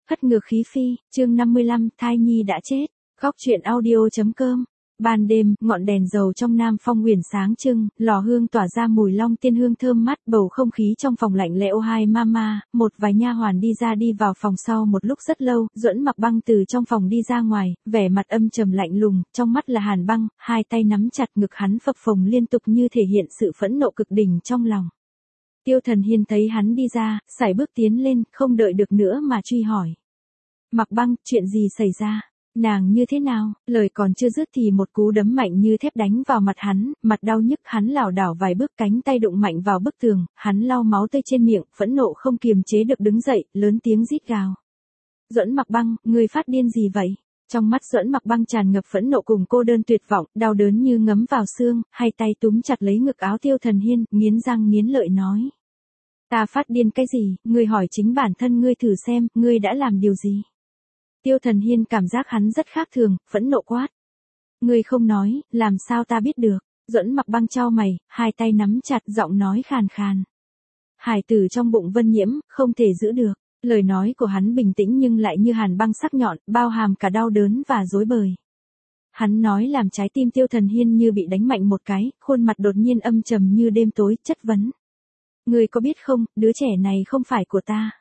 Hất ngược khí phi, chương 55, thai nhi đã chết. Góc truyện audio.com. Ban đêm, ngọn đèn dầu trong Nam Phong huyền sáng trưng, lò hương tỏa ra mùi long tiên hương thơm mát, bầu không khí trong phòng lạnh lẽo. Hai mama, một vài nha hoàn đi ra đi vào phòng sau một lúc rất lâu. Duẫn Mặc Băng từ trong phòng đi ra ngoài, vẻ mặt âm trầm lạnh lùng, trong mắt là hàn băng, hai tay nắm chặt ngực hắn phập phồng liên tục như thể hiện sự phẫn nộ cực đỉnh trong lòng. Tiêu Thần Hiên thấy hắn đi ra, sải bước tiến lên, không đợi được nữa mà truy hỏi. Mặc Băng, chuyện gì xảy ra? Nàng như thế nào? Lời còn chưa dứt thì một cú đấm mạnh như thép đánh vào mặt hắn, mặt đau nhức, hắn lảo đảo vài bước, cánh tay đụng mạnh vào bức tường, hắn lau máu tươi trên miệng, phẫn nộ không kiềm chế được đứng dậy, lớn tiếng rít gào. Duẫn Mặc Băng, ngươi phát điên gì vậy? Trong mắt Duẫn Mặc Băng tràn ngập phẫn nộ cùng cô đơn tuyệt vọng, đau đớn như ngấm vào xương, hai tay túm chặt lấy ngực áo Tiêu Thần Hiên, nghiến răng nghiến lợi nói. Ta phát điên cái gì? Ngươi hỏi chính bản thân ngươi thử xem, ngươi đã làm điều gì? Tiêu Thần Hiên cảm giác hắn rất khác thường, phẫn nộ quát. Ngươi không nói, làm sao ta biết được? Duẫn Mặc Băng chau mày, hai tay nắm chặt, giọng nói khàn khàn. Hải tử trong bụng Vân Nhiễm, không thể giữ được. Lời nói của hắn bình tĩnh nhưng lại như hàn băng sắc nhọn, bao hàm cả đau đớn và rối bời. Hắn nói làm trái tim Tiêu Thần Hiên như bị đánh mạnh một cái, khuôn mặt đột nhiên âm trầm như đêm tối, chất vấn. Ngươi có biết không, đứa trẻ này không phải của ta.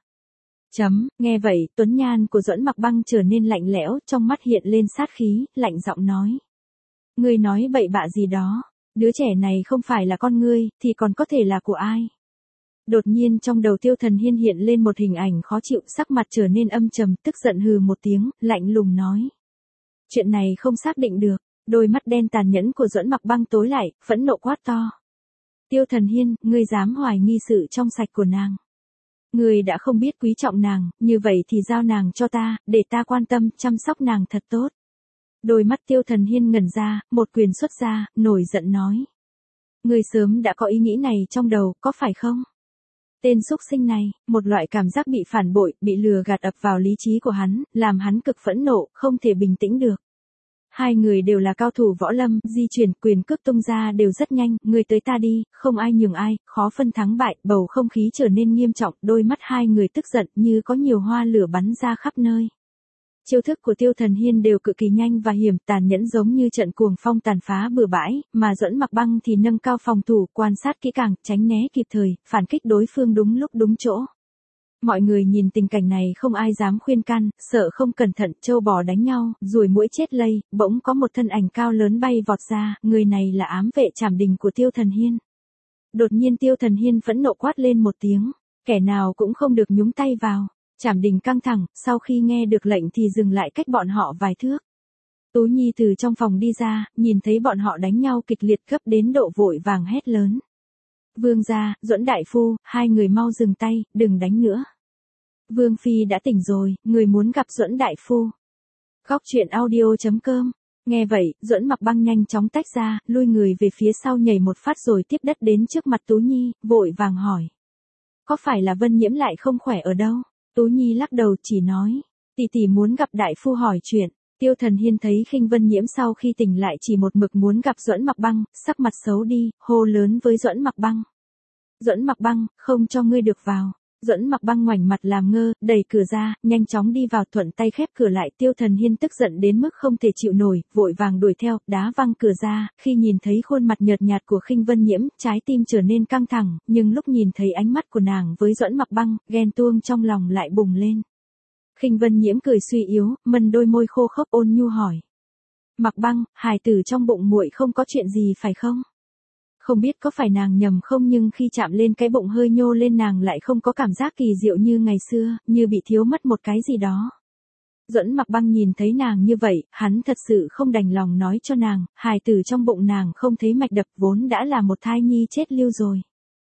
Nghe vậy, tuấn nhan của Duẫn Mặc Băng trở nên lạnh lẽo, trong mắt hiện lên sát khí, lạnh giọng nói. Ngươi nói bậy bạ gì đó, đứa trẻ này không phải là con ngươi, thì còn có thể là của ai? Đột nhiên trong đầu Tiêu Thần Hiên hiện lên một hình ảnh khó chịu, sắc mặt trở nên âm trầm, tức giận hừ một tiếng, lạnh lùng nói. Chuyện này không xác định được, đôi mắt đen tàn nhẫn của Duẫn Mặc Băng tối lại, phẫn nộ quát to. Tiêu Thần Hiên, ngươi dám hoài nghi sự trong sạch của nàng. Ngươi đã không biết quý trọng nàng, như vậy thì giao nàng cho ta, để ta quan tâm, chăm sóc nàng thật tốt. Đôi mắt Tiêu Thần Hiên ngẩn ra, một quyền xuất ra, nổi giận nói. Ngươi sớm đã có ý nghĩ này trong đầu, có phải không? Tên xúc sinh này, một loại cảm giác bị phản bội, bị lừa gạt ập vào lý trí của hắn, làm hắn cực phẫn nộ, không thể bình tĩnh được. Hai người đều là cao thủ võ lâm, di chuyển, quyền cước tung ra đều rất nhanh, người tới ta đi, không ai nhường ai, khó phân thắng bại, bầu không khí trở nên nghiêm trọng, đôi mắt hai người tức giận như có nhiều hoa lửa bắn ra khắp nơi. Chiêu thức của Tiêu Thần Hiên đều cực kỳ nhanh và hiểm, tàn nhẫn giống như trận cuồng phong tàn phá bừa bãi, mà Duẫn Mặc Băng thì nâng cao phòng thủ, quan sát kỹ càng, tránh né kịp thời, phản kích đối phương đúng lúc đúng chỗ. Mọi người nhìn tình cảnh này không ai dám khuyên can, sợ không cẩn thận trâu bò đánh nhau, ruồi muỗi chết lây, bỗng có một thân ảnh cao lớn bay vọt ra, người này là ám vệ Trảm Đình của Tiêu Thần Hiên. Đột nhiên Tiêu Thần Hiên phẫn nộ quát lên một tiếng, kẻ nào cũng không được nhúng tay vào. Trảm Đình căng thẳng, sau khi nghe được lệnh thì dừng lại cách bọn họ vài thước. Tú Nhi từ trong phòng đi ra, nhìn thấy bọn họ đánh nhau kịch liệt gấp đến độ vội vàng hét lớn. Vương gia, Duẫn đại phu, hai người mau dừng tay, đừng đánh nữa. Vương phi đã tỉnh rồi, người muốn gặp Duẫn đại phu. Góc truyện audio.com. Nghe vậy, Duẫn Mặc Băng nhanh chóng tách ra, lui người về phía sau nhảy một phát rồi tiếp đất đến trước mặt Tú Nhi, vội vàng hỏi. Có phải là Vân Nhiễm lại không khỏe ở đâu? Tú Nhi lắc đầu chỉ nói. Tỷ tỷ muốn gặp đại phu hỏi chuyện. Tiêu Thần Hiên thấy khinh Vân Nhiễm sau khi tỉnh lại chỉ một mực muốn gặp Duẫn Mặc Băng, sắc mặt xấu đi, hô lớn với Duẫn Mặc Băng. Duẫn Mặc Băng, không cho ngươi được vào. Duẫn Mặc Băng ngoảnh mặt làm ngơ, đẩy cửa ra, nhanh chóng đi vào, thuận tay khép cửa lại. Tiêu Thần Hiên tức giận đến mức không thể chịu nổi, vội vàng đuổi theo, đá văng cửa ra. Khi nhìn thấy khuôn mặt nhợt nhạt của khinh Vân Nhiễm, trái tim trở nên căng thẳng, nhưng lúc nhìn thấy ánh mắt của nàng với Duẫn Mặc Băng, ghen tuông trong lòng lại bùng lên. Khinh Vân Nhiễm cười suy yếu, mân đôi môi khô khốc ôn nhu hỏi. Mặc Băng, hài tử trong bụng muội không có chuyện gì phải không? Không biết có phải nàng nhầm không, nhưng khi chạm lên cái bụng hơi nhô lên nàng lại không có cảm giác kỳ diệu như ngày xưa, như bị thiếu mất một cái gì đó. Duẫn Mặc Băng nhìn thấy nàng như vậy, hắn thật sự không đành lòng nói cho nàng, hài tử trong bụng nàng không thấy mạch đập, vốn đã là một thai nhi chết lưu rồi.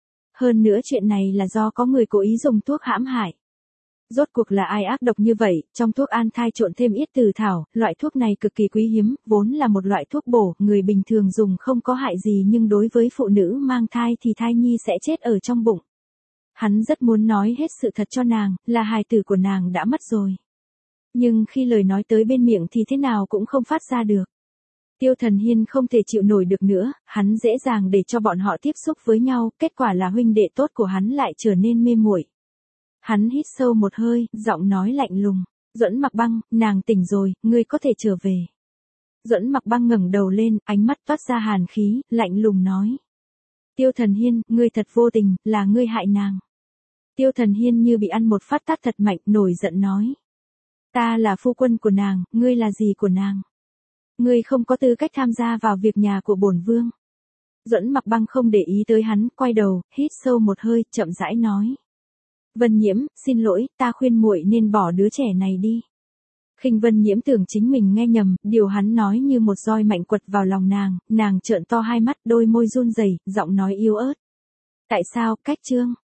Hơn nữa chuyện này là do có người cố ý dùng thuốc hãm hại. Rốt cuộc là ai ác độc như vậy, trong thuốc an thai trộn thêm yết từ thảo, loại thuốc này cực kỳ quý hiếm, vốn là một loại thuốc bổ, người bình thường dùng không có hại gì nhưng đối với phụ nữ mang thai thì thai nhi sẽ chết ở trong bụng. Hắn rất muốn nói hết sự thật cho nàng, là hài tử của nàng đã mất rồi. Nhưng khi lời nói tới bên miệng thì thế nào cũng không phát ra được. Tiêu Thần Hiên không thể chịu nổi được nữa, hắn dễ dàng để cho bọn họ tiếp xúc với nhau, kết quả là huynh đệ tốt của hắn lại trở nên mê muội. Hắn hít sâu một hơi, giọng nói lạnh lùng. Duẫn Mặc Băng, nàng tỉnh rồi, ngươi có thể trở về. Duẫn Mặc Băng ngẩng đầu lên, ánh mắt toát ra hàn khí, lạnh lùng nói. Tiêu Thần Hiên, ngươi thật vô tình, là ngươi hại nàng. Tiêu Thần Hiên như bị ăn một phát tát thật mạnh, nổi giận nói. Ta là phu quân của nàng, ngươi là gì của nàng? Ngươi không có tư cách tham gia vào việc nhà của bổn vương. Duẫn Mặc Băng không để ý tới hắn, quay đầu, hít sâu một hơi, chậm rãi nói. Vân Nhiễm, xin lỗi, ta khuyên muội nên bỏ đứa trẻ này đi. Khinh Vân Nhiễm tưởng chính mình nghe nhầm, điều hắn nói như một roi mạnh quật vào lòng nàng trợn to hai mắt, đôi môi run rẩy, giọng nói yếu ớt. Tại sao, Cách Trương?